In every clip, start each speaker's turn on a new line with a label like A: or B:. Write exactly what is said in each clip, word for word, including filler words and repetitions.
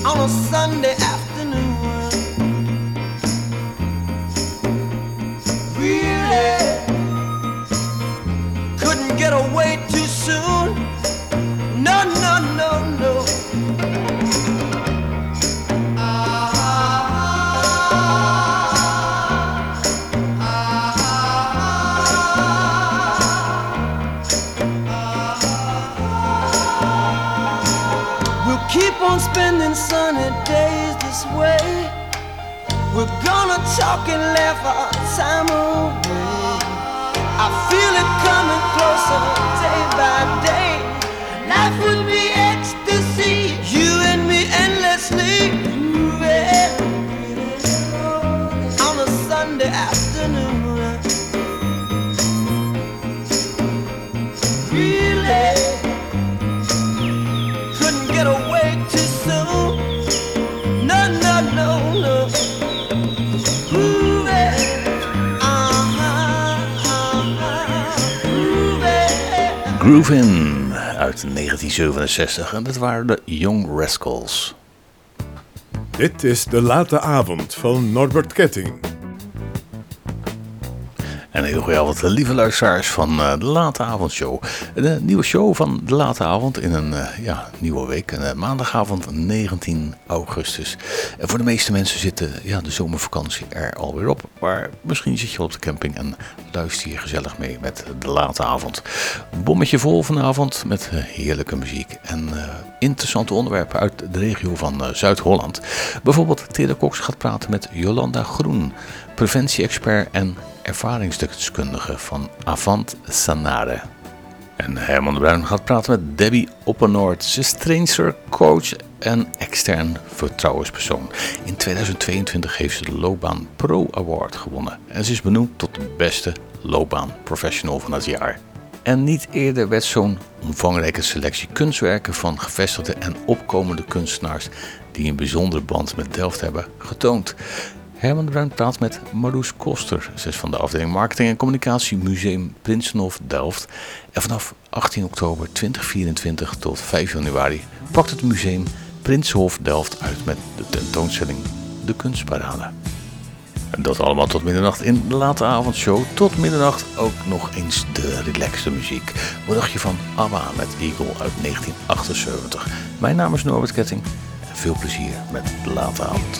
A: on a Sunday afternoon. Really couldn't get away too soon. No, no, no, no. Keep on spending sunny days this way. We're gonna talk and laugh our time away. I feel it coming closer day by day. Life would be ecstasy, you and me endlessly. Ooh, yeah. On a Sunday afternoon. Really get away too soon. No, no, no, no. Ooh, yeah. Uh-huh, uh-huh. Ooh, yeah.
B: Groove In uit negentien zevenenzestig en dat waren de Young Rascals.
C: Dit is De Late Avond van Norbert Ketting.
B: En een heel goeie avond, lieve luisteraars van uh, De Late Avondshow. De nieuwe show van De Late Avond in een uh, ja, nieuwe week. Een, uh, maandagavond negentien augustus. En voor de meeste mensen zit uh, ja, de zomervakantie er alweer op. Maar misschien zit je op de camping en luister je gezellig mee met De Late Avond. Bommetje vol vanavond met uh, heerlijke muziek. En uh, interessante onderwerpen uit de regio van uh, Zuid-Holland. Bijvoorbeeld Tere Cox gaat praten met Jolanda Groen, preventie-expert en ervaringsdeskundige van Avant Sanare. En Herman de Bruin gaat praten met Debbie Oppernoord. Ze is trainster, coach en extern vertrouwenspersoon. In tweeduizend tweeëntwintig heeft ze de Loopbaan Pro Award gewonnen. En ze is benoemd tot de beste loopbaanprofessional van het jaar. En niet eerder werd zo'n omvangrijke selectie kunstwerken van gevestigde en opkomende kunstenaars die een bijzondere band met Delft hebben getoond. Herman de Bruin praat met Marloes Koster. Ze is van de afdeling Marketing en Communicatie Museum Prinsenhof Delft. En vanaf achttien oktober tweeduizend vierentwintig tot vijf januari pakt het museum Prinsenhof Delft uit met de tentoonstelling De Kunstparade. En dat allemaal tot middernacht in de Late Avondshow. Tot middernacht ook nog eens de relaxte muziek. Wat dacht je van ABBA met Eagle uit negentien achtenzeventig? Mijn naam is Norbert Ketting en veel plezier met de Late Avond.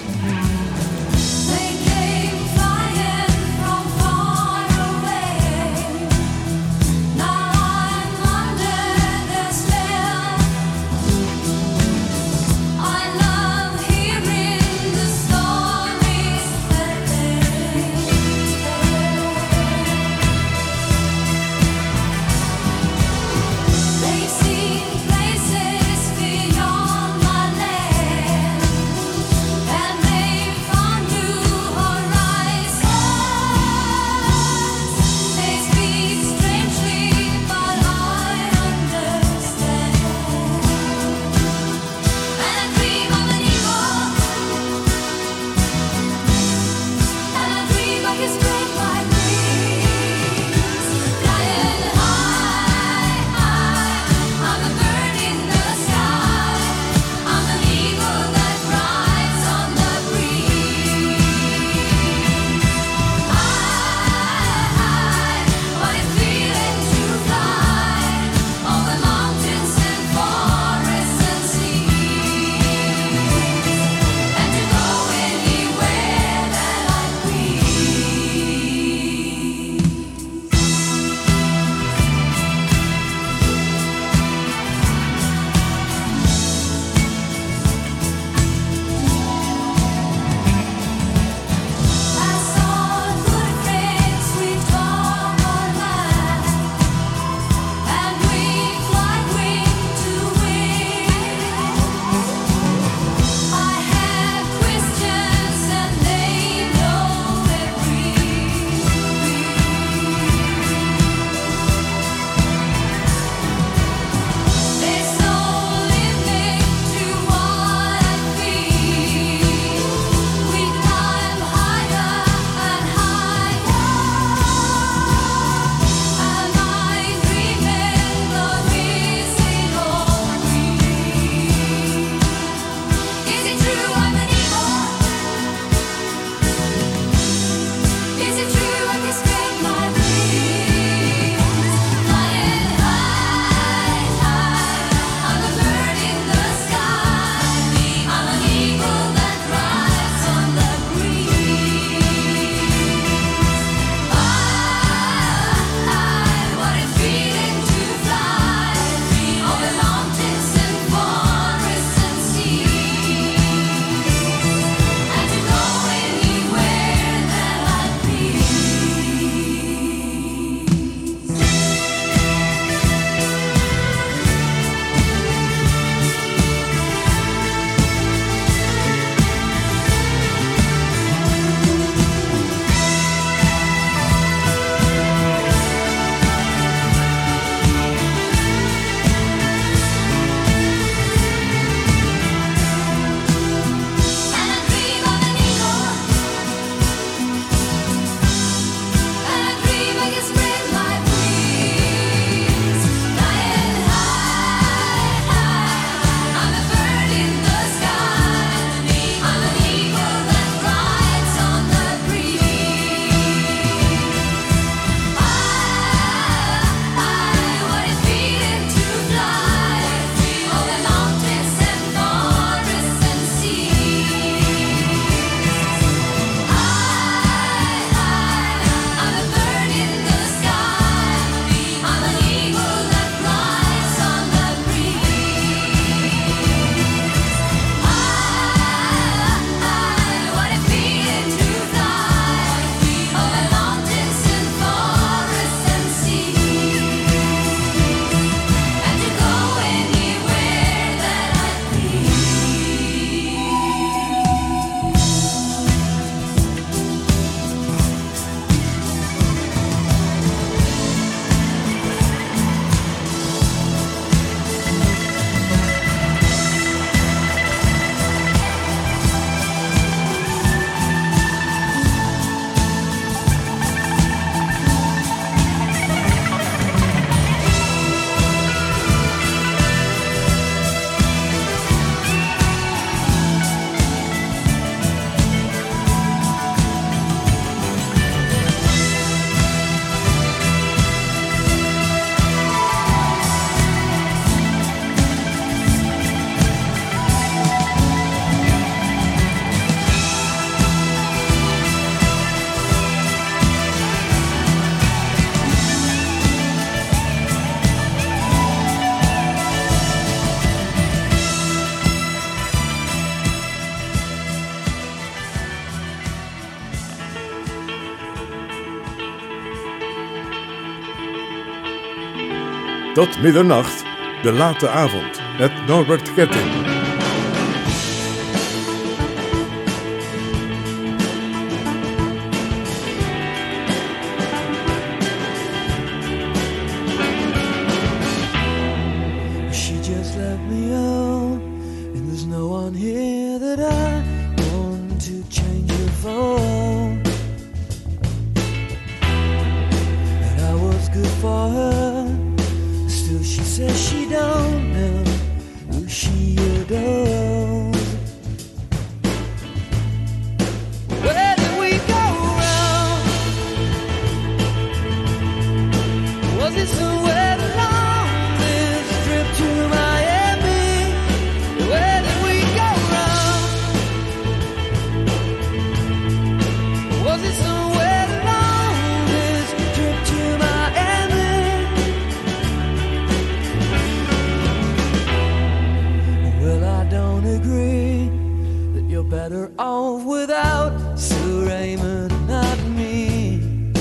D: Beyond my land, and they found you.
C: Tot middernacht, de late avond met Norbert Ketting.
A: She just left me out, and there's no one here that I want to change her for. And I was good for her, still she says she don't know who she adores. Where did we go wrong? Was it somewhere along this trip to Miami? Where did we go wrong? Was it somewhere along this trip to Miami? Well, I don't agree that you're better off without Sir Raymond, not me.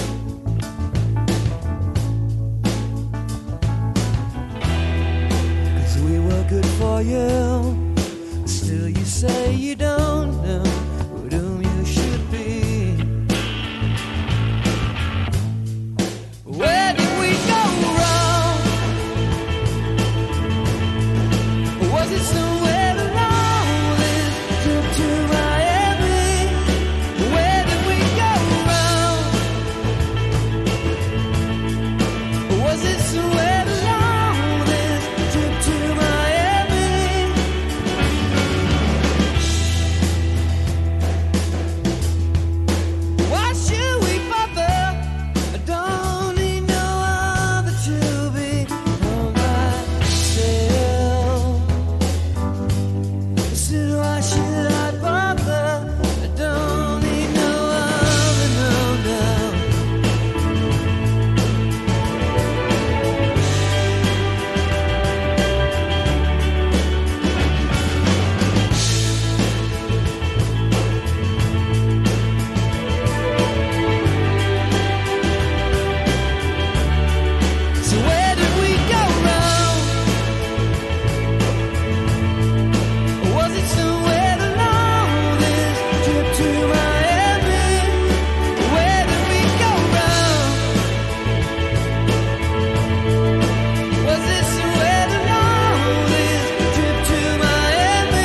A: Cause we were good for you, still you say you don't know with whom you should be. Where did we go wrong? Was it somewhere along this trip to Miami? Where did we go wrong? Was it somewhere along this trip to Miami? Why should we bother? I don't need no other to be on my still. Said why should I bother? I don't need no other, no, no. So where did we go wrong? Was it somewhere along this trip to Miami? Where did we go wrong? Was it somewhere along this trip to Miami?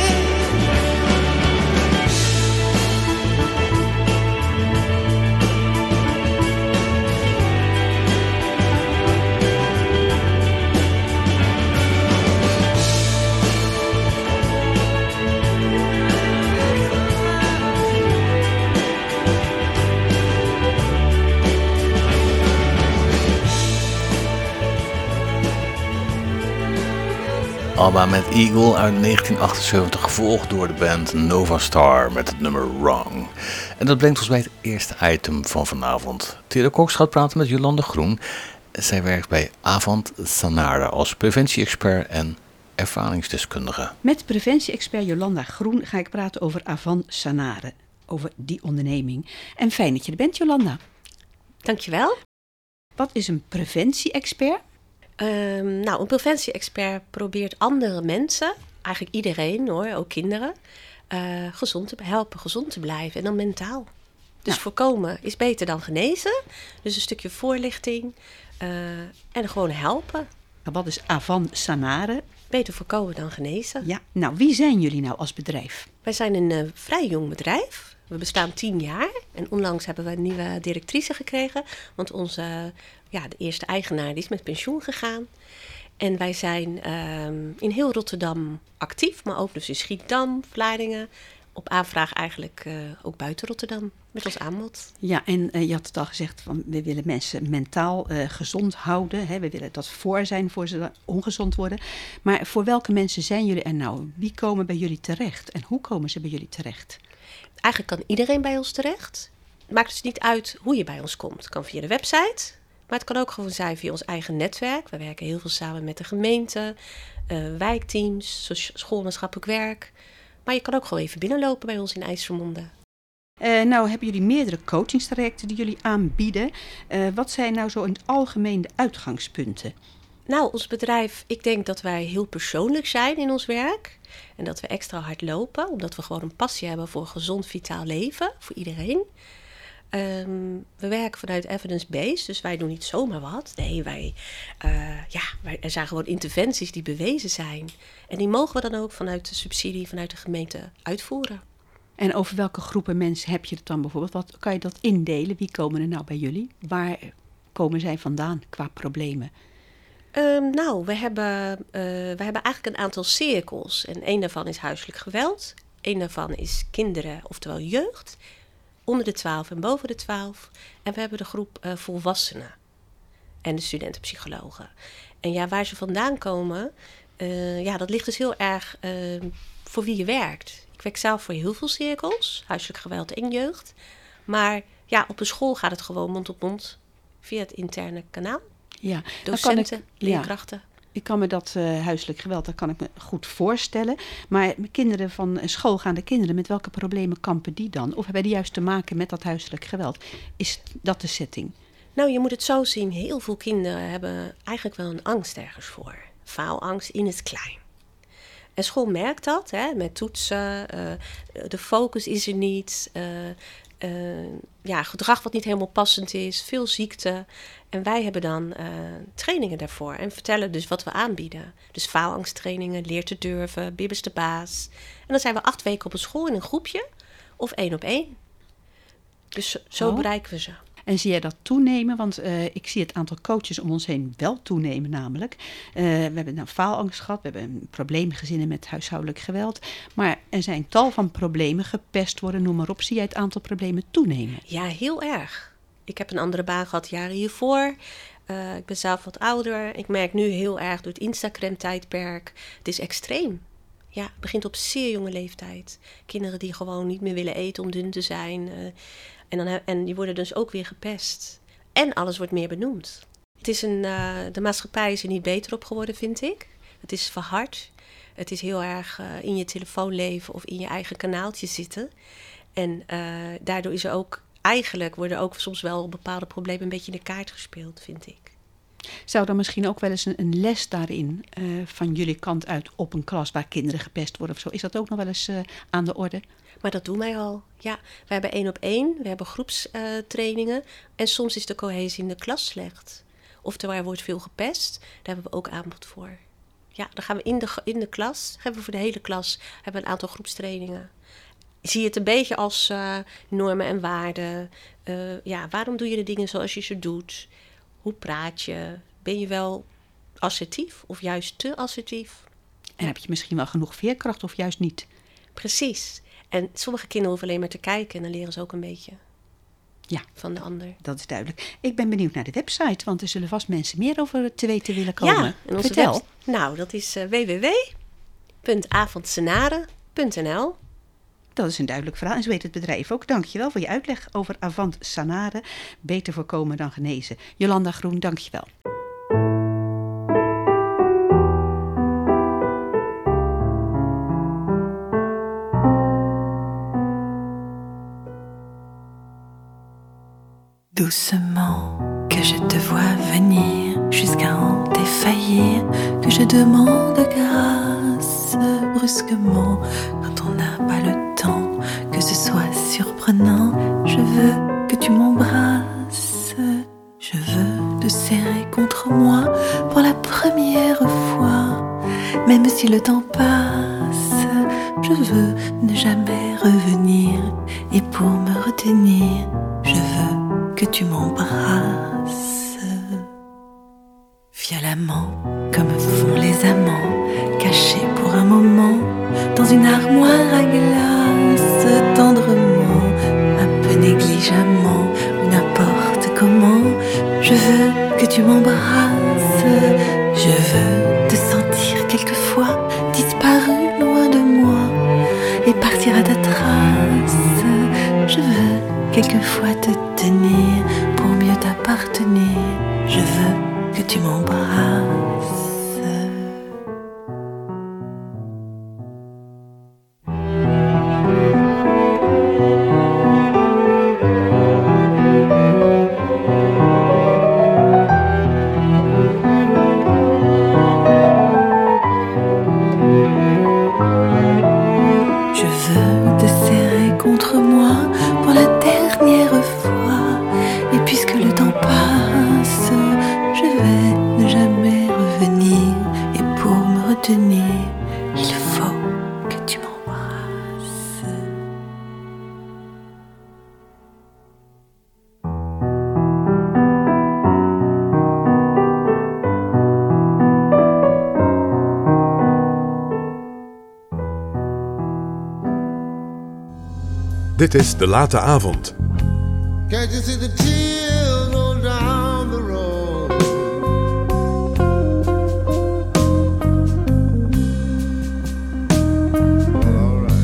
B: ABBA met Eagle uit negentien achtenzeventig, gevolgd door de band Nova Star met het nummer Wrong. En dat brengt ons bij het eerste item van vanavond. Thea Cox gaat praten met Jolanda Groen. Zij werkt bij Avant Sanare als preventie-expert en ervaringsdeskundige.
D: Met preventie-expert Jolanda Groen ga ik praten over Avant Sanare, over die onderneming. En fijn dat je er bent, Jolanda.
E: Dankjewel.
D: Wat is een preventie-expert?
E: Um, nou, een preventie-expert probeert andere mensen, eigenlijk iedereen hoor, ook kinderen, uh, gezond te helpen, gezond te blijven en dan mentaal. Dus
D: Ja.
E: voorkomen is beter dan genezen. Dus een stukje voorlichting uh, en gewoon helpen.
D: Wat is Avant Sanare?
E: Beter voorkomen dan genezen.
D: Ja, nou, wie zijn jullie nou als bedrijf?
E: Wij zijn een uh, vrij jong bedrijf. We bestaan tien jaar en onlangs hebben we een nieuwe directrice gekregen. Want onze, uh, ja, de eerste eigenaar die is met pensioen gegaan. En wij zijn um, in heel Rotterdam actief, maar ook dus in Schiedam, Vlaardingen. Op aanvraag eigenlijk uh, ook buiten Rotterdam met ons aanbod.
D: Ja, en uh, je had het al gezegd, van, we willen mensen mentaal uh, gezond houden. Hè? We willen dat voor zijn voor ze ongezond worden. Maar voor welke mensen zijn jullie er nou? Wie komen bij jullie terecht? En hoe komen ze bij jullie terecht?
E: Eigenlijk kan iedereen bij ons terecht. Het maakt dus niet uit hoe je bij ons komt. Het kan via de website, maar het kan ook gewoon zijn via ons eigen netwerk. We werken heel veel samen met de gemeente, uh, wijkteams, schoolmaatschappelijk werk. Maar je kan ook gewoon even binnenlopen bij ons in IJsselmonde.
D: Uh, nou hebben jullie meerdere coachingstrajecten die jullie aanbieden. Uh, wat zijn nou zo in het algemeen de uitgangspunten?
E: Nou, ons bedrijf, ik denk dat wij heel persoonlijk zijn in ons werk. En dat we extra hard lopen, omdat we gewoon een passie hebben voor gezond, vitaal leven, voor iedereen. Um, we werken vanuit evidence-based, dus wij doen niet zomaar wat. Nee, wij, uh, ja, wij, er zijn gewoon interventies die bewezen zijn. En die mogen we dan ook vanuit de subsidie, vanuit de gemeente uitvoeren.
D: En over welke groepen mensen heb je het dan bijvoorbeeld? Wat kan je dat indelen? Wie komen er nou bij jullie? Waar komen zij vandaan qua problemen?
E: Um, nou, we hebben, uh, we hebben eigenlijk een aantal cirkels. En één daarvan is huiselijk geweld. Eén daarvan is kinderen, oftewel jeugd. Onder de twaalf en boven de twaalf. En we hebben de groep uh, volwassenen. En de studentenpsychologen. En ja, waar ze vandaan komen, uh, ja, dat ligt dus heel erg uh, voor wie je werkt. Ik werk zelf voor heel veel cirkels, huiselijk geweld en jeugd. Maar ja, op een school gaat het gewoon mond op mond via het interne kanaal.
D: Ja,
E: docenten,
D: kan ik,
E: leerkrachten.
D: Ja, ik kan me dat uh, huiselijk geweld, dat kan ik me goed voorstellen. Maar kinderen van schoolgaande kinderen, met welke problemen kampen die dan? Of hebben die juist te maken met dat huiselijk geweld? Is dat de setting?
E: Nou, je moet het zo zien. Heel veel kinderen hebben eigenlijk wel een angst ergens voor. Faalangst in het klein. En school merkt dat, hè, met toetsen. Uh, de focus is er niet. Uh, uh, ja, gedrag wat niet helemaal passend is. Veel ziekte. En wij hebben dan uh, trainingen daarvoor. En vertellen dus wat we aanbieden. Dus faalangsttrainingen, leer te durven, bibbers de baas. En dan zijn we acht weken op een school in een groepje. Of één op één. Dus zo
D: oh.
E: bereiken we ze.
D: En zie jij dat toenemen? Want uh, ik zie het aantal coaches om ons heen wel toenemen namelijk. Uh, we hebben nou faalangst gehad, we hebben probleemgezinnen met huishoudelijk geweld. Maar er zijn tal van problemen, gepest worden, noem maar op. Zie jij het aantal problemen toenemen?
E: Ja, heel erg. Ik heb een andere baan gehad jaren hiervoor. Uh, ik ben zelf wat ouder. Ik merk nu heel erg door het Instagram-tijdperk. Het is extreem. Ja, het begint op zeer jonge leeftijd. Kinderen die gewoon niet meer willen eten om dun te zijn. Uh, en, dan, en die worden dus ook weer gepest. En alles wordt meer benoemd. Het is een, uh, de maatschappij is er niet beter op geworden, vind ik. Het is verhard. Het is heel erg uh, in je telefoon leven of in je eigen kanaaltje zitten. En uh, daardoor is er ook... Eigenlijk worden ook soms wel bepaalde problemen een beetje in de kaart gespeeld, vind ik.
D: Zou er misschien ook wel eens een, een les daarin uh, van jullie kant uit op een klas waar kinderen gepest worden of zo? Is dat ook nog wel eens uh, aan de orde?
E: Maar dat doen wij al. Ja, we hebben één op één, we hebben groepstrainingen. Uh, en soms is de cohesie in de klas slecht. Oftewel, er wordt veel gepest. Daar hebben we ook aanbod voor. Ja, dan gaan we in de, in de klas, hebben we voor de hele klas hebben we een aantal groepstrainingen. Zie je het een beetje als uh, normen en waarden. Uh, ja, waarom doe je de dingen zoals je ze doet? Hoe praat je? Ben je wel assertief of juist te assertief?
D: En heb je misschien wel genoeg veerkracht of juist niet?
E: Precies. En sommige kinderen hoeven alleen maar te kijken en dan leren ze ook een beetje
D: ja,
E: van de ander.
D: Dat is duidelijk. Ik ben benieuwd naar de website, want er zullen vast mensen meer over te weten willen komen.
E: Ja, en onze
D: Vertel.
E: Web, nou, dat is uh, w w w punt avondsenare punt n l.
D: Dat is een duidelijk verhaal en zo weet het bedrijf ook. Dankjewel voor je uitleg over Avant Sanare. Beter voorkomen dan genezen. Jolanda Groen, dankjewel.
F: Doucement, que je te vois venir jusqu'à en défaillir, que je demande grâce brusquement quand on n'a pas le temps, que ce soit surprenant. Je veux que tu m'embrasses, je veux te serrer contre moi pour la première fois, même si le temps passe. Je veux ne jamais revenir et pour me retenir, je veux que tu m'embrasses violemment, comme font les amants, cachés pour un moment dans une armoire à glace, tendrement, un peu négligemment, ou n'importe comment. Je veux que tu m'embrasses, je veux te sentir quelquefois disparu loin de moi et partir à ta trace. Je veux quelquefois te tenir pour mieux t'appartenir. Je veux que tu m'embrasses.
C: Dit is De Late Avond.
G: Can't you see the tears roll down the road? Well, all right.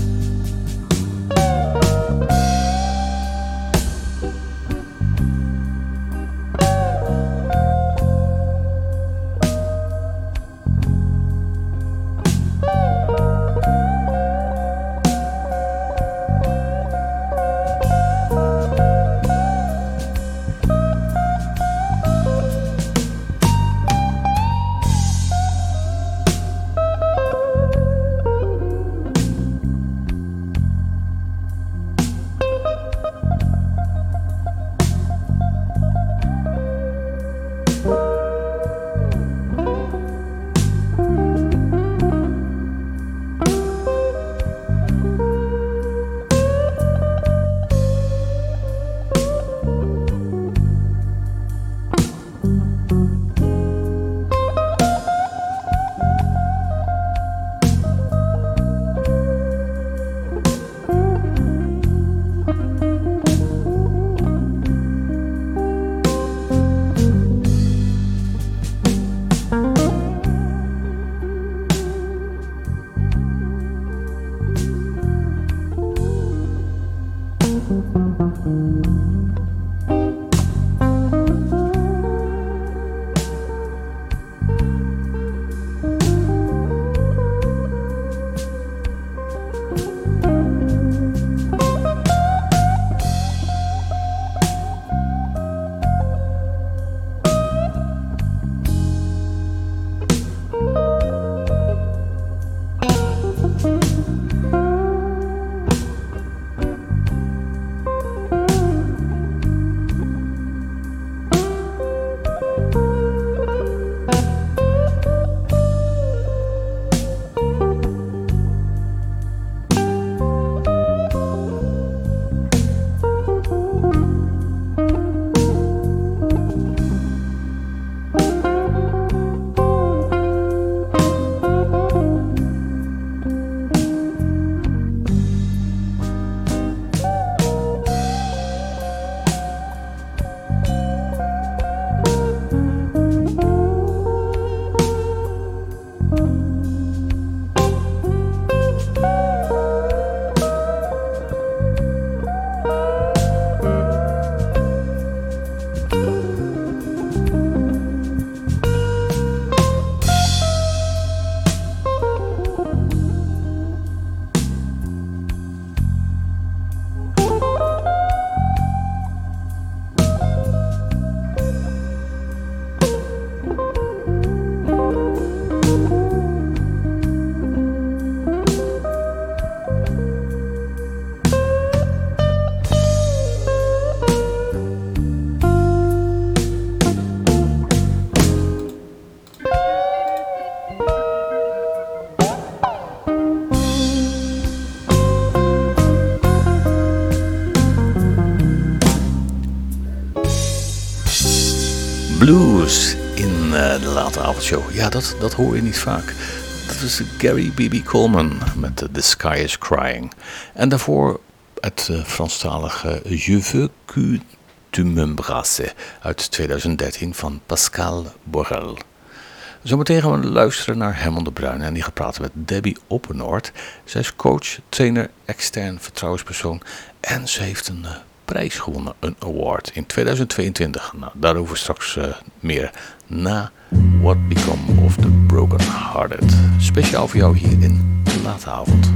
B: Blues in uh, de late avondshow. Ja, dat, dat hoor je niet vaak. Dat is Gary B B Coleman met uh, The Sky is Crying. En daarvoor het uh, Franstalige Je veux que tu m'embrasses uit twintig dertien van Pascal Borel. Zometeen gaan we luisteren naar Herman de Bruin en die gaat praten met Debbie Oppernoord. Zij is coach, trainer, extern vertrouwenspersoon en ze heeft een uh, prijs gewonnen, een award in twintig tweeëntwintig. Nou, daarover straks uh, meer na What Become of the Broken Hearted. Speciaal voor jou hier in de late avond.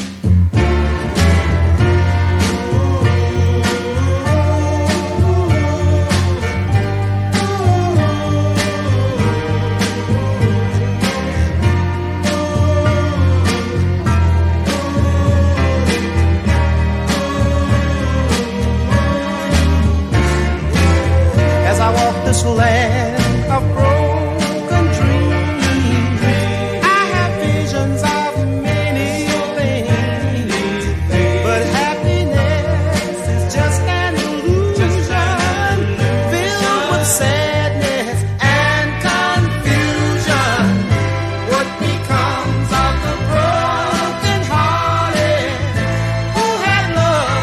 A: This land of broken dreams, I have visions of many things, but happiness is just an illusion, filled with sadness and confusion. What becomes of the broken hearted who had love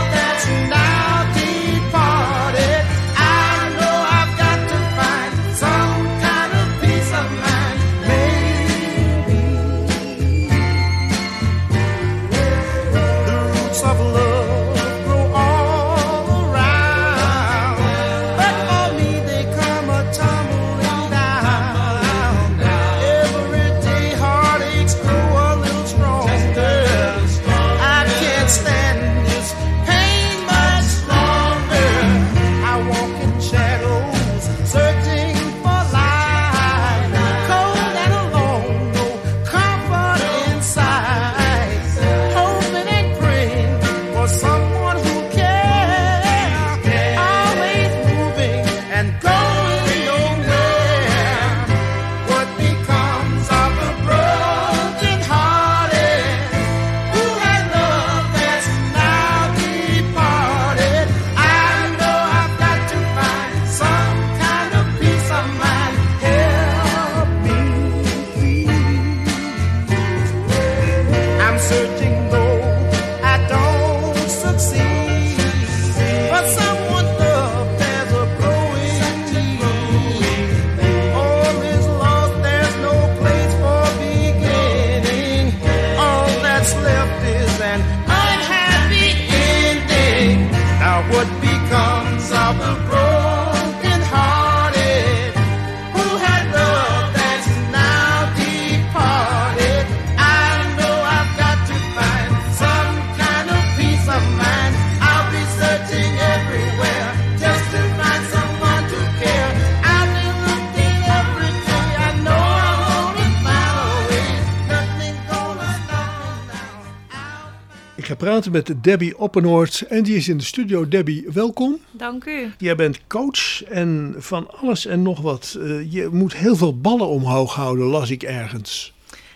H: praten met Debbie Oppenoort en die is in de studio. Debbie, welkom.
I: Dank u.
H: Jij bent coach en van alles en nog wat. Uh, je moet heel veel ballen omhoog houden, las ik ergens.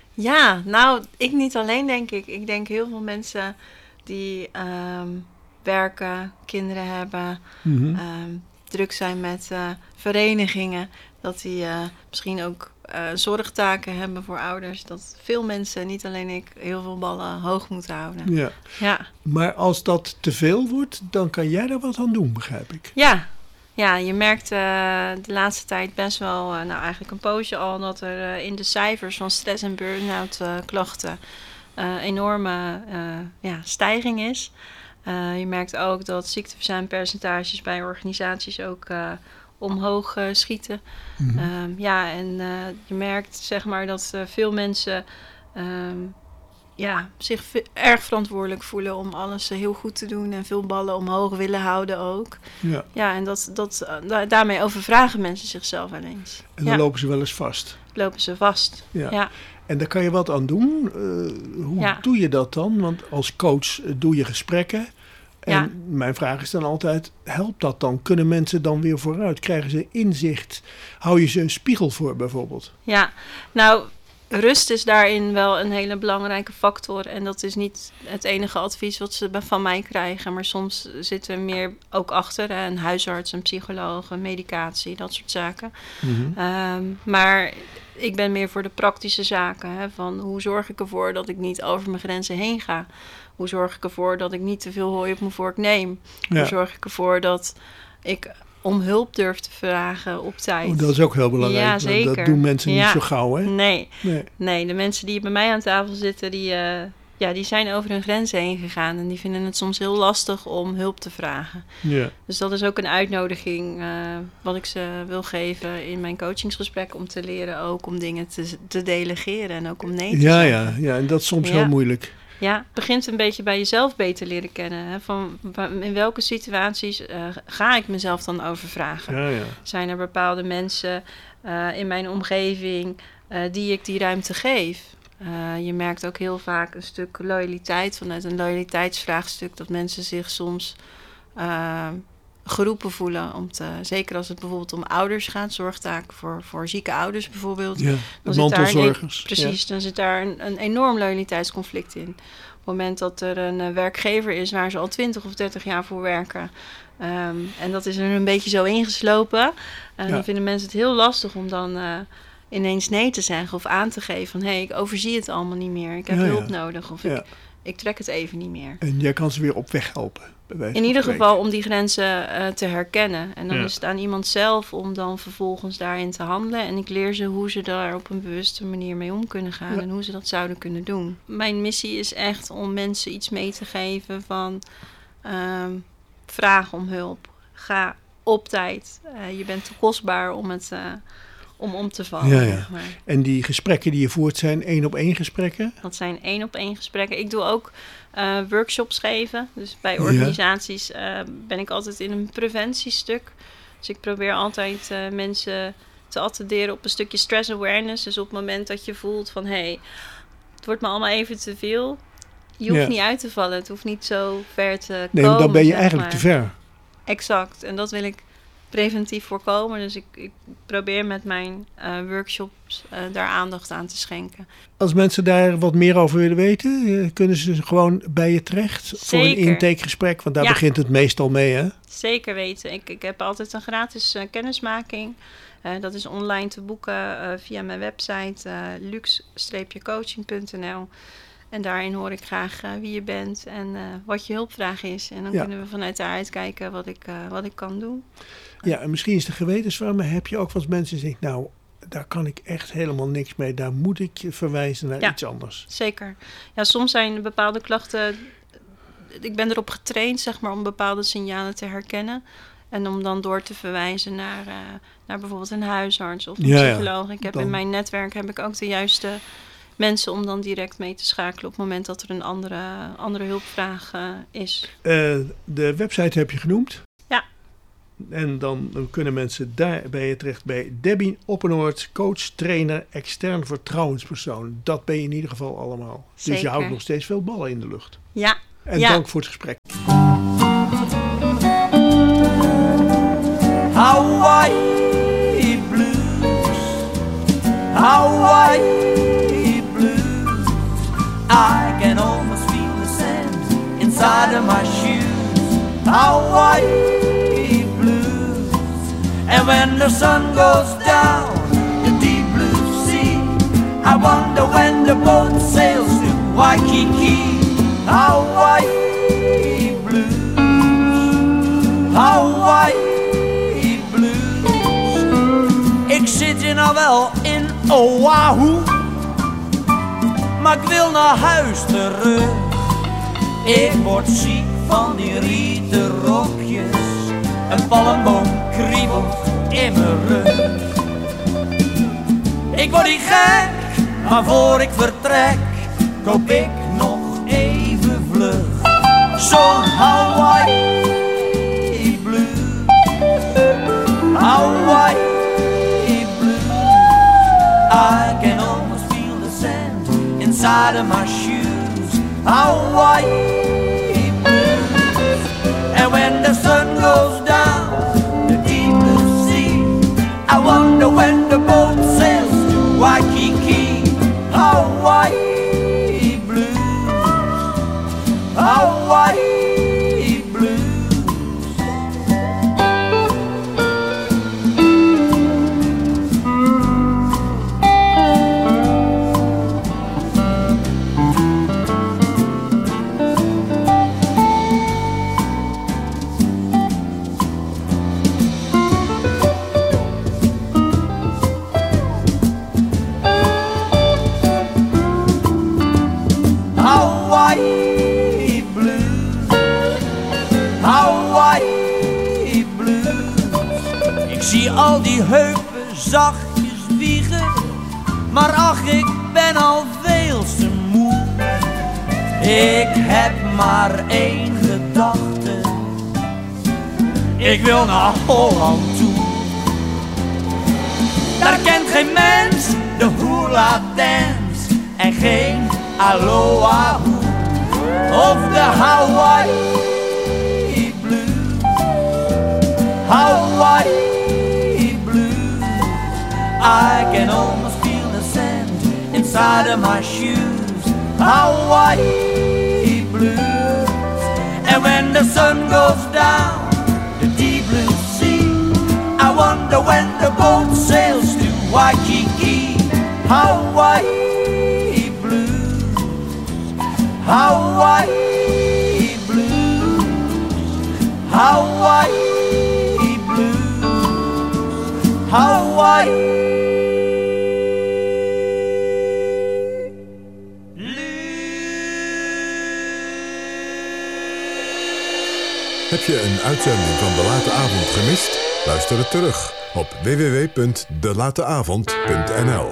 I: Ja, nou, ik niet alleen denk ik. Ik denk heel veel mensen die um, werken, kinderen hebben, mm-hmm. um, druk zijn met uh, verenigingen, dat die uh, misschien ook uh, zorgtaken hebben voor ouders. Dat veel mensen, niet alleen ik, heel veel ballen hoog moeten houden.
H: Ja.
I: Ja.
H: Maar als dat te veel wordt, dan kan jij daar wat aan doen, begrijp ik.
I: Ja. Ja, je merkt uh, de laatste tijd best wel, uh, nou eigenlijk een poosje al, dat er uh, in de cijfers van stress- en burn-out uh, klachten uh, enorme uh, ja, stijging is. Uh, je merkt ook dat ziekteverzuimpercentages bij organisaties ook uh, omhoog uh, schieten. Mm-hmm. Um, ja, en uh, je merkt zeg maar dat uh, veel mensen um, ja, zich v- erg verantwoordelijk voelen om alles uh, heel goed te doen en veel ballen omhoog willen houden ook. Ja, ja en dat, dat, uh, da- daarmee overvragen mensen zichzelf wel eens.
H: En dan
I: ja.
H: lopen ze wel eens vast.
I: Lopen ze vast, ja. ja.
H: En daar kan je wat aan doen. Uh, hoe ja. doe je dat dan? Want als coach uh, doe je gesprekken. En ja. mijn vraag is dan altijd, helpt dat dan? Kunnen mensen dan weer vooruit? Krijgen ze inzicht? Hou je ze een spiegel voor bijvoorbeeld?
I: Ja, nou, rust is daarin wel een hele belangrijke factor. En dat is niet het enige advies wat ze van mij krijgen. Maar soms zit er meer ook achter. Een huisarts, een psycholoog, een medicatie, dat soort zaken. Mm-hmm. Um, maar ik ben meer voor de praktische zaken. Hè, van hoe zorg ik ervoor dat ik niet over mijn grenzen heen ga? Hoe zorg ik ervoor dat ik niet te veel hooi op mijn vork neem? Ja. Hoe zorg ik ervoor dat ik om hulp durf te vragen op tijd?
H: Oh, dat is ook heel belangrijk.
I: Ja, zeker.
H: Dat doen mensen niet
I: ja.
H: zo gauw, hè?
I: Nee. nee. Nee, de mensen die bij mij aan tafel zitten, die, uh, ja, die zijn over hun grenzen heen gegaan. En die vinden het soms heel lastig om hulp te vragen. Ja. Dus dat is ook een uitnodiging uh, wat ik ze wil geven in mijn coachingsgesprek. Om te leren ook om dingen te, te delegeren en ook om nee te
H: ja,
I: zeggen.
H: Ja, ja, en dat is soms
I: ja.
H: heel moeilijk.
I: Ja, het begint een beetje bij jezelf beter leren kennen. Hè? Van, in welke situaties uh, ga ik mezelf dan overvragen? Ja, ja. Zijn er bepaalde mensen uh, in mijn omgeving uh, die ik die ruimte geef? Uh, je merkt ook heel vaak een stuk loyaliteit vanuit een loyaliteitsvraagstuk. Dat mensen zich soms uh, geroepen voelen. Om te, zeker als het bijvoorbeeld om ouders gaat, zorgtaken voor, voor zieke ouders bijvoorbeeld.
H: Ja,
I: dan
H: mantelzorgers.
I: Zit daar een, precies,
H: ja.
I: dan zit daar een, een enorm loyaliteitsconflict in. Op het moment dat er een uh, werkgever is waar ze al twintig of dertig jaar voor werken. Um, en dat is er een beetje zo ingeslopen. Uh, ja. Dan vinden mensen het heel lastig om dan uh, ineens nee te zeggen of aan te geven. Van hé, hey, ik overzie het allemaal niet meer. Ik heb ja, hulp ja. nodig. Of ja. ik, ik trek het even niet meer.
H: En jij kan ze weer op weg helpen.
I: In ieder geval om die grenzen uh, te herkennen. En dan ja. is het aan iemand zelf om dan vervolgens daarin te handelen. En ik leer ze hoe ze daar op een bewuste manier mee om kunnen gaan. Ja. En hoe ze dat zouden kunnen doen. Mijn missie is echt om mensen iets mee te geven van um, vraag om hulp. Ga op tijd. Uh, je bent te kostbaar om het... Uh, om om te vallen.
H: Ja, ja. Zeg maar. En die gesprekken die je voert zijn één op één gesprekken?
I: Dat zijn één op één gesprekken. Ik doe ook uh, workshops geven. Dus bij organisaties uh, ben ik altijd in een preventiestuk. Dus ik probeer altijd uh, mensen te attenderen op een stukje stress awareness. Dus op het moment dat je voelt van... hé, hey, het wordt me allemaal even te veel. Je hoeft ja. niet uit te vallen. Het hoeft niet zo ver te
H: nee,
I: komen.
H: Nee, dan ben je eigenlijk
I: maar.
H: te ver.
I: Exact. En dat wil ik preventief voorkomen. Dus ik, ik probeer met mijn uh, workshops uh, daar aandacht aan te schenken.
H: Als mensen daar wat meer over willen weten, kunnen ze gewoon bij je terecht?
I: Zeker.
H: Voor een intakegesprek? Want daar ja. begint het meestal mee, hè?
I: Zeker weten. Ik, ik heb altijd een gratis uh, kennismaking. Uh, dat is online te boeken uh, via mijn website uh, luxe coaching punt n l. En daarin hoor ik graag uh, wie je bent en uh, wat je hulpvraag is. En dan ja. kunnen we vanuit daaruit kijken wat ik, uh, wat ik kan doen.
H: Ja, en misschien is de gewetensvraag, maar heb je ook wat mensen die zeggen... nou, daar kan ik echt helemaal niks mee. Daar moet ik je verwijzen naar
I: ja,
H: iets anders.
I: Zeker. Ja, soms zijn bepaalde klachten... Ik ben erop getraind, zeg maar, om bepaalde signalen te herkennen. En om dan door te verwijzen naar, uh, naar bijvoorbeeld een huisarts of een ja, psycholoog. Ja, ik heb dan... In mijn netwerk heb ik ook de juiste... mensen om dan direct mee te schakelen op het moment dat er een andere, andere hulpvraag uh, is.
H: Uh, de website heb je genoemd.
I: Ja.
H: En dan, dan kunnen mensen daar bij je terecht bij Debbie Oppenoort, coach, trainer, extern vertrouwenspersoon. Dat ben je in ieder geval allemaal.
I: Zeker.
H: Dus je houdt nog steeds veel ballen in de lucht.
I: Ja.
H: En
I: ja.
H: dank voor het gesprek.
A: Hawaii blues, Hawaii blues. I can almost feel the sand inside of my shoes. Hawaii blues. And when the sun goes down, the deep blue sea, I wonder when the boat sails to Waikiki. Hawaii blues, Hawaii. Ik zit hier nou wel in Oahu, maar ik wil naar huis terug. Ik word ziek van die rieten rokjes, een palmboom kriebelt in mijn rug. Ik word niet gek, maar voor ik vertrek, koop ik nog even vlug zo'n Hawaii blues, Hawaii. I can almost feel the sand inside of my shoes. Hawaii blues. And when the sun goes down, the deep blue sea, I wonder when the boat sails to Waikiki. Hawaii blues, Hawaii blues. Hawaii blues, Hawaii blues. Ik zie al die heupen zachtjes wiegen, maar ach, ik ben al veel te moe. Ik heb maar één gedachte, ik wil naar Holland toe. Daar kent geen mens de hula dance en geen aloha of de Hawaii blues, Hawaii blues. I can almost feel the sand inside of my shoes. Hawaii blues. And when the sun goes down, the deep blue sea, I wonder when the boat sails to Waikiki. Hawaii blues, Hawaii blues, Hawaii blues, Hawaii.
C: Heb je een uitzending van De Late Avond gemist? Luister het terug op w w w punt de late avond punt n l.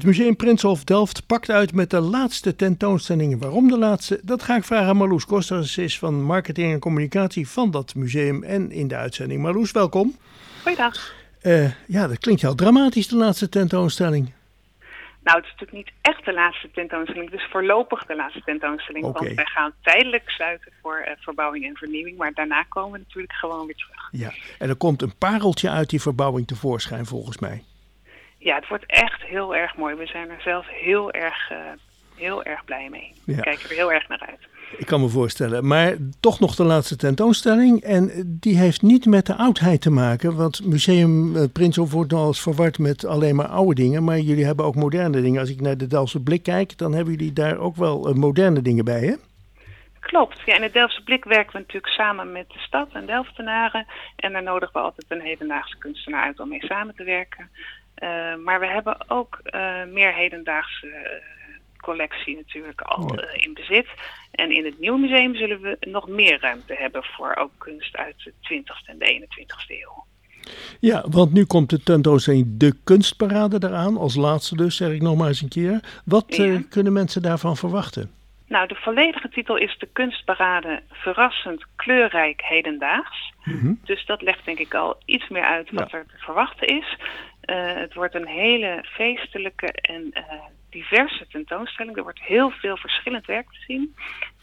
H: Het Museum Prinsenhof Delft pakt uit met de laatste tentoonstellingen. Waarom de laatste? Dat ga ik vragen aan Marloes Kosters. Ze is van marketing en communicatie van dat museum en in de uitzending. Marloes, welkom.
J: Goeiedag.
H: Uh, ja, dat klinkt heel dramatisch, de laatste tentoonstelling.
J: Nou, het is natuurlijk niet echt de laatste tentoonstelling. Het is voorlopig de laatste tentoonstelling. Okay. Want wij gaan tijdelijk sluiten voor uh, verbouwing en vernieuwing. Maar daarna komen we natuurlijk gewoon weer terug.
H: Ja, en er komt een pareltje uit die verbouwing tevoorschijn volgens mij.
J: Ja, het wordt echt heel erg mooi. We zijn er zelf heel erg, uh, heel erg blij mee. Ja. We kijken er heel erg naar uit.
H: Ik kan me voorstellen. Maar toch nog de laatste tentoonstelling. En die heeft niet met de oudheid te maken. Want Museum uh, Prinsenhof wordt nog eens verward met alleen maar oude dingen. Maar jullie hebben ook moderne dingen. Als ik naar de Delftse Blik kijk, dan hebben jullie daar ook wel uh, moderne dingen bij, hè?
J: Klopt. Ja, in het Delftse Blik werken we natuurlijk samen met de stad en Delftenaren. En daar nodigen we altijd een hedendaagse kunstenaar uit om mee samen te werken. Uh, maar we hebben ook uh, meer hedendaagse uh, collectie natuurlijk al uh, in bezit. En in het nieuwe museum zullen we nog meer ruimte hebben voor ook kunst uit de twintigste en de eenentwintigste eeuw.
H: Ja, want nu komt de tentoonstelling De Kunstparade eraan. Als laatste dus, zeg ik nog maar eens een keer. Wat ja. uh, kunnen mensen daarvan verwachten?
J: Nou, de volledige titel is De Kunstparade Verrassend, Kleurrijk, Hedendaags. Mm-hmm. Dus dat legt denk ik al iets meer uit wat ja. er te verwachten is. Uh, het wordt een hele feestelijke en uh, diverse tentoonstelling. Er wordt heel veel verschillend werk te zien.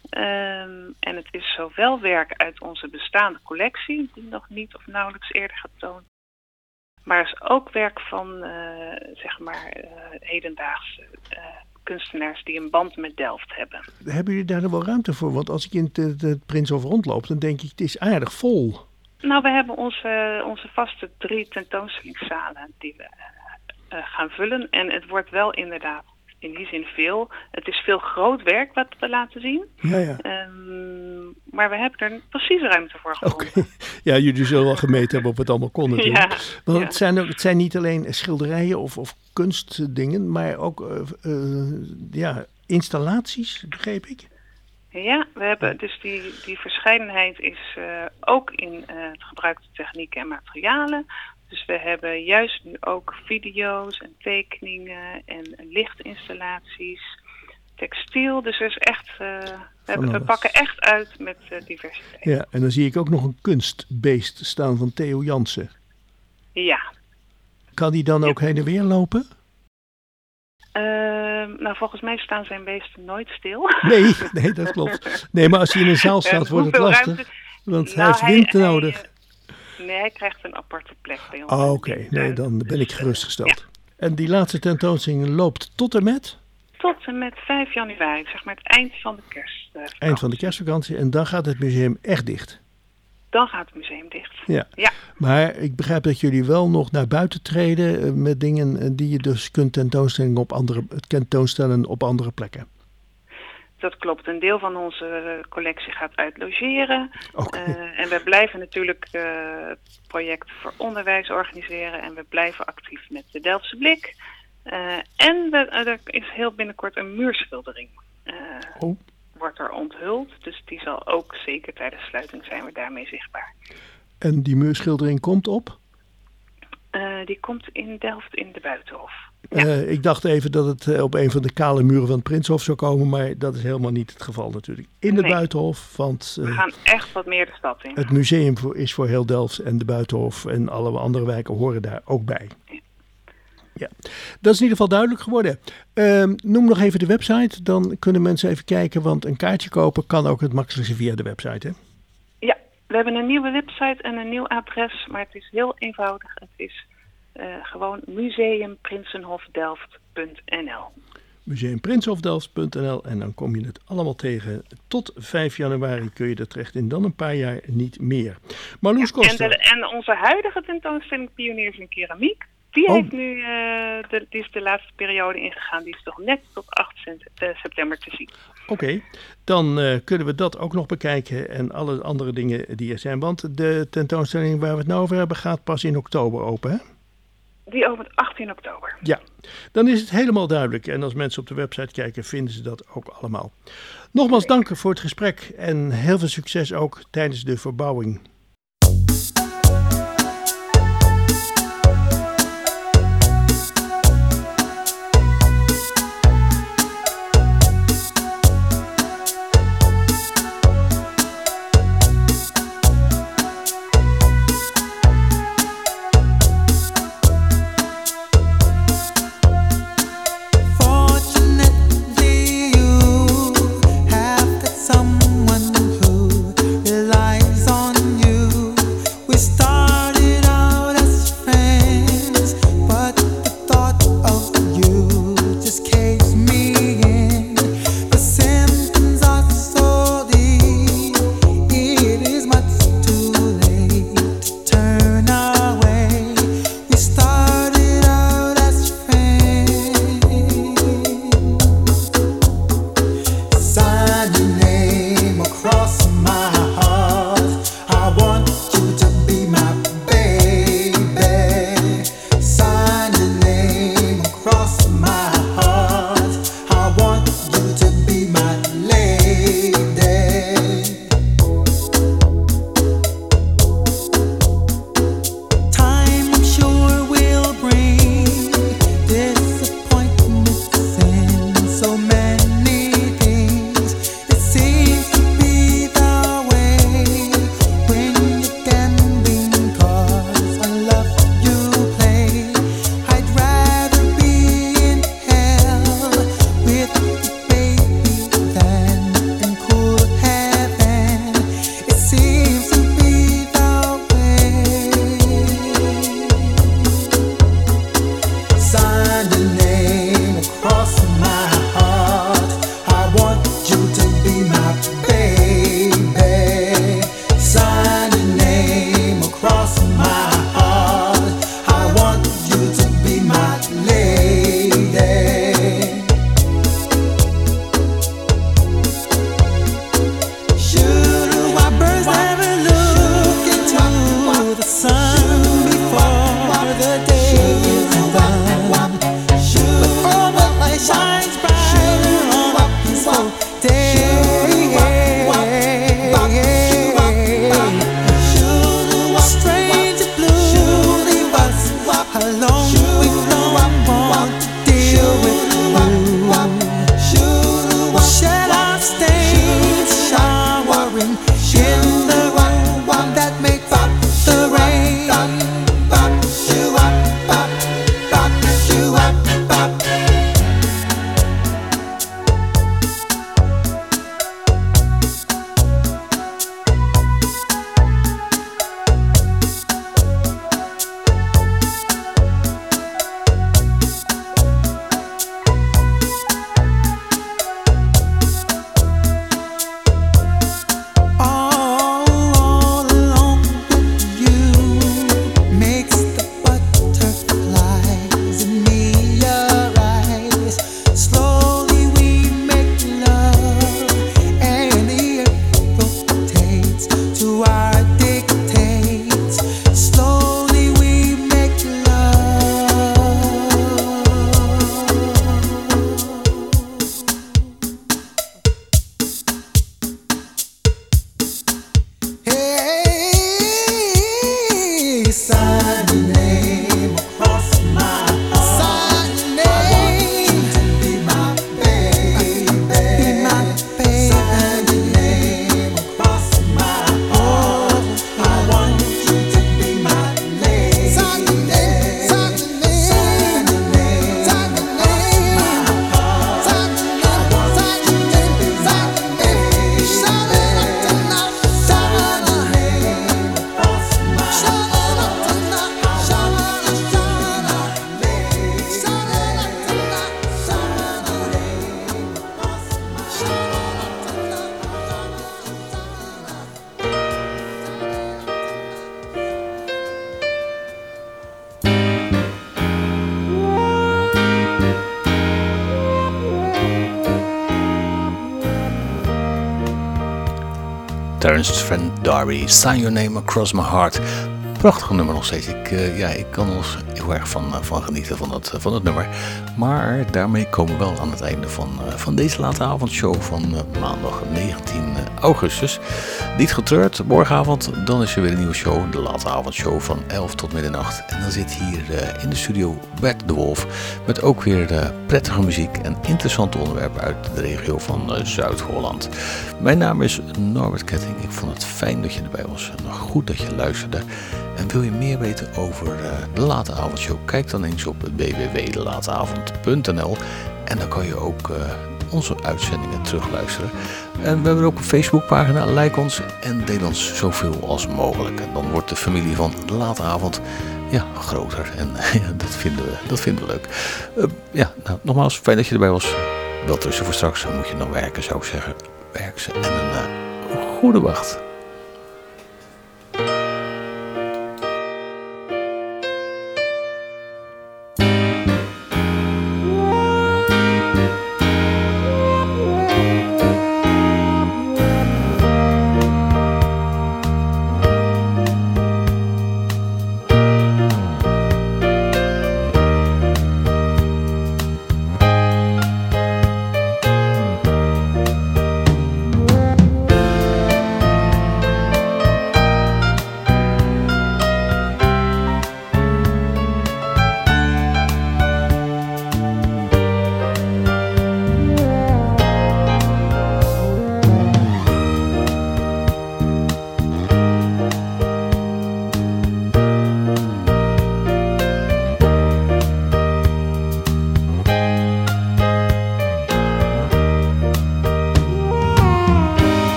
J: Um, en het is zowel werk uit onze bestaande collectie, die nog niet of nauwelijks eerder getoond. Maar is ook werk van, uh, zeg maar, uh, hedendaagse uh, kunstenaars die een band met Delft hebben.
H: Hebben jullie daar nog wel ruimte voor? Want als ik in het, het Prinsenhof rondloop, dan denk ik, het is aardig vol.
J: Nou, we hebben onze, onze vaste drie tentoonstellingszalen die we uh, uh, gaan vullen. En het wordt wel inderdaad in die zin veel. Het is veel groot werk wat we laten zien.
H: Ja, ja.
J: Um, maar we hebben er precies ruimte voor gevonden.
H: Okay. Ja, jullie zullen wel gemeten hebben of het allemaal kon natuurlijk.
J: Ja,
H: Want
J: ja.
H: het, zijn ook, het zijn niet alleen schilderijen of, of kunstdingen, maar ook uh, uh, ja, installaties, begreep ik.
J: Ja, we hebben dus die, die verscheidenheid is uh, ook in uh, het gebruikte technieken en materialen. Dus we hebben juist nu ook video's en tekeningen en lichtinstallaties, textiel. Dus er is echt, uh, we, hebben, we pakken echt uit met uh, diversiteit.
H: Ja, en dan zie ik ook nog een kunstbeest staan van Theo Jansen.
J: Ja.
H: Kan die dan
J: ja.
H: ook heen en weer lopen?
J: Uh, nou, volgens mij staan zijn beesten nooit stil.
H: Nee, nee, dat klopt. Nee, maar als hij in een zaal staat, uh, wordt het lastig. Ruimte... Want nou, hij heeft wind hij, nodig.
J: Hij, nee, hij krijgt een aparte plek bij ons.
H: Oh, oké, okay. Nee, dan ben ik gerustgesteld. Ja. En die laatste tentoonstelling loopt tot en met?
J: Tot en met vijf januari, zeg maar het eind van de kerstvakantie.
H: Eind van de kerstvakantie en dan gaat het museum echt dicht?
J: Dan gaat het museum dicht.
H: Ja.
J: ja.
H: Maar ik begrijp dat jullie wel nog naar buiten treden met dingen die je dus kunt tentoonstellen op andere, tentoonstellen op andere plekken.
J: Dat klopt. Een deel van onze collectie gaat uit logeren.
H: Okay.
J: Uh, en we blijven natuurlijk uh, projecten voor onderwijs organiseren. En we blijven actief met de Delftse Blik. Uh, en we, uh, er is heel binnenkort een muurschildering. Uh,
H: oh.
J: Wordt er onthuld. Dus die zal ook zeker tijdens sluiting zijn we daarmee zichtbaar.
H: En die muurschildering komt op?
J: Uh, die komt in Delft in de Buitenhof. Ja.
H: Uh, ik dacht even dat het uh, op een van de kale muren van het Prinsenhof zou komen, maar dat is helemaal niet het geval natuurlijk. In de nee. Buitenhof, want... Uh,
J: we gaan echt wat meer de stad in.
H: Het museum voor, is voor heel Delft en de Buitenhof en alle andere wijken horen daar ook bij. Ja. Ja, dat is in ieder geval duidelijk geworden. Uh, noem nog even de website, dan kunnen mensen even kijken, want een kaartje kopen kan ook het makkelijkste via de website, hè?
J: Ja, we hebben een nieuwe website en een nieuw adres, maar het is heel eenvoudig. Het is uh, gewoon museum prinsenhof delft punt n l.
H: museum prinsenhof delft punt n l en dan kom je het allemaal tegen. Tot vijf januari kun je er terecht in, dan een paar jaar niet meer. Marloes
J: ja,
H: Koster.
J: En, de, en onze huidige tentoonstelling Pioniers in Keramiek, die,
H: oh.
J: heeft nu, uh, de, die is de laatste periode ingegaan. Die is toch net tot acht september te zien.
H: Oké, okay. dan uh, kunnen we dat ook nog bekijken en alle andere dingen die er zijn. Want de tentoonstelling waar we het nou over hebben gaat pas in oktober open, hè?
J: Die opent achttien oktober.
H: Ja, dan is het helemaal duidelijk. En als mensen op de website kijken, vinden ze dat ook allemaal. Nogmaals okay. dank voor het gesprek en heel veel succes ook tijdens de verbouwing.
B: Ernst Van Darby, Sign Your Name Across My Heart. Prachtig nummer nog steeds. Ik, uh, ja, ik kan er nog heel erg van, uh, van genieten van het, uh, van het nummer. Maar daarmee komen we wel aan het einde van, uh, van deze late avondshow van uh, maandag negentien augustus. Niet getreurd, morgenavond dan is er weer een nieuwe show. De late avondshow van elf tot middernacht. En dan zit hier uh, in de studio Bert de Wolf. Met ook weer uh, prettige muziek en interessante onderwerpen uit de regio van uh, Zuid-Holland. Mijn naam is Norbert Ketting. Ik vond het fijn dat je erbij was. En goed dat je luisterde. En wil je meer weten over uh, de Late Avondshow? Kijk dan eens op w w w punt de late avond punt n l. En dan kan je ook uh, onze uitzendingen terugluisteren. En we hebben ook een Facebookpagina. Like ons en deel ons zoveel als mogelijk. En dan wordt de familie van de Late Avond ja, groter. En ja, dat, vinden we, dat vinden we leuk. Uh, ja, nou, nogmaals, fijn dat je erbij was. Wel tussen voor straks. Dan moet je dan werken, zou ik zeggen. Werk ze en een uh, goede wacht.